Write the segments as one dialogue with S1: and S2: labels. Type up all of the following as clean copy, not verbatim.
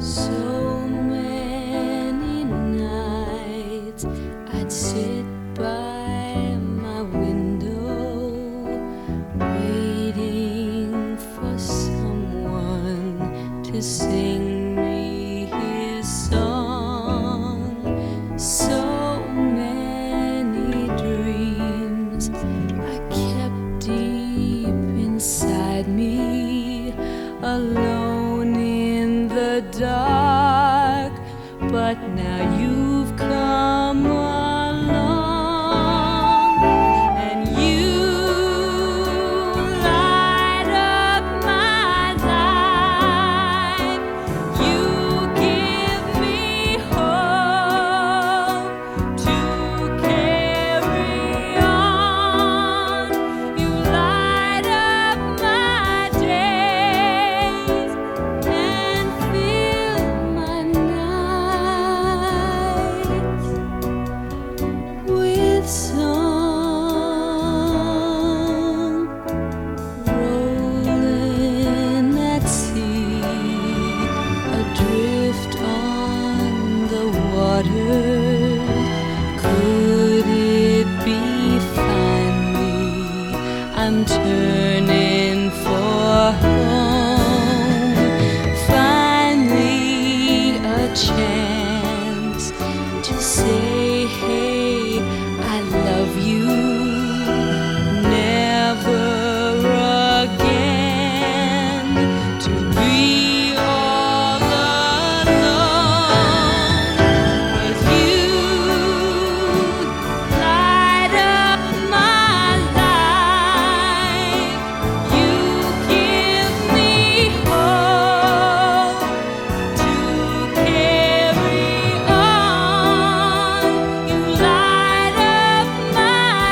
S1: So many nights I'd sit by my window, waiting for someone to sing me his song. So many dreams I kept deep inside me, alone in the dark, but now you've come along and you light up my life. You give me hope to carry on. You light up my days and fill my nights with song. Rolling at sea, adrift on the water. Could it be finally I'm turning for home? Finally a chance to say, hey, I love you. Never again to be all alone. 'Cause you light up my life. You give me hope to carry on. You light up my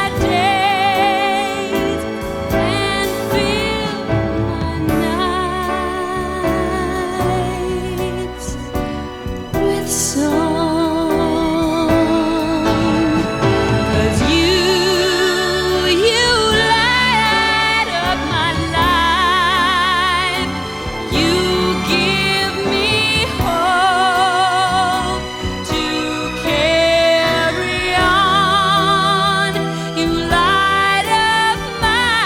S1: days and fill my nights with song. 'Cause you light up my life. You give me hope to carry on. You light up my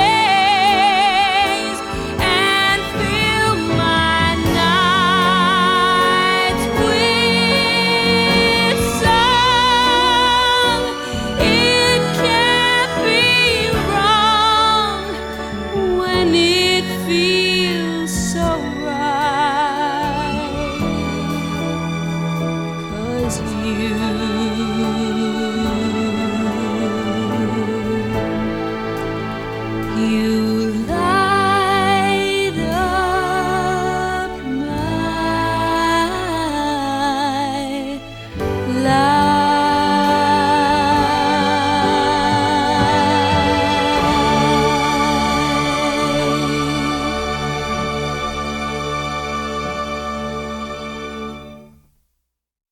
S1: days and fill my nights with song. It can't be wrong when it feels